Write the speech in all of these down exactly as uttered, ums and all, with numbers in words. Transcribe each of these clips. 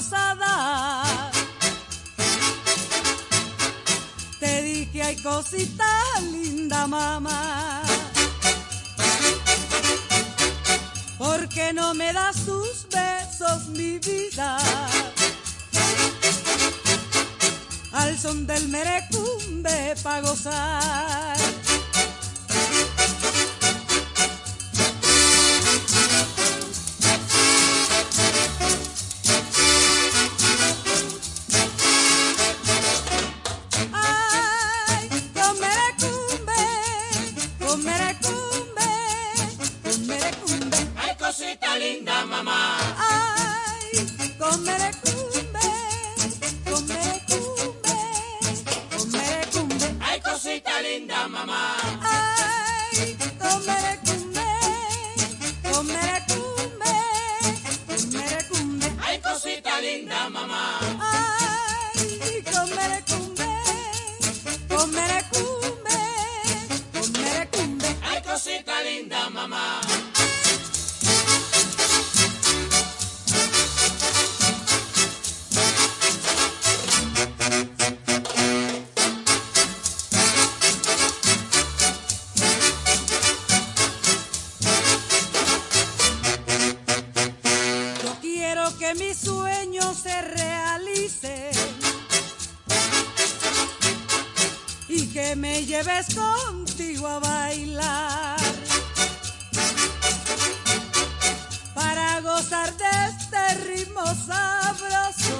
gozada. Te dije hay cosita linda, mamá. ¿Por qué no me das tus besos, mi vida? Al son del merecumbe pa' gozar. Ay, con merecumbe, con merecumbe, con merecumbe. Ay, cosita linda, mamá. Ay, con merecumbe, con merecumbe, con merecumbe. Ay, cosita linda, mamá. Ay, con merecumbe, con merecumbe, con merecumbe. Ay, cosita linda, mamá. Ay, con merecumbe, con merecumbe, con merecumbe. Ay, cosita linda, mamá. Yo quiero que mis sueños se realicen y que me lleves contigo a bailar para gozar de este ritmo sabroso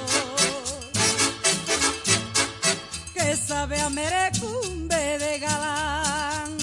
que sabe a merecumbe de galán.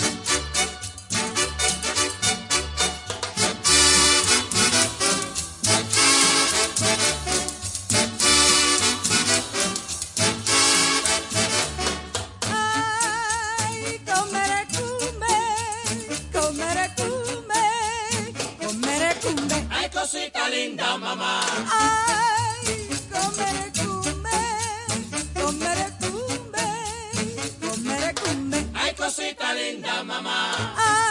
Ay, con merecumbe, con merecumbe, con merecumbe. Ay, cosita linda, mamá. Ay, con merecumbe, con merecumbe, con merecumbe. Ay, cosita linda, mamá. Ay,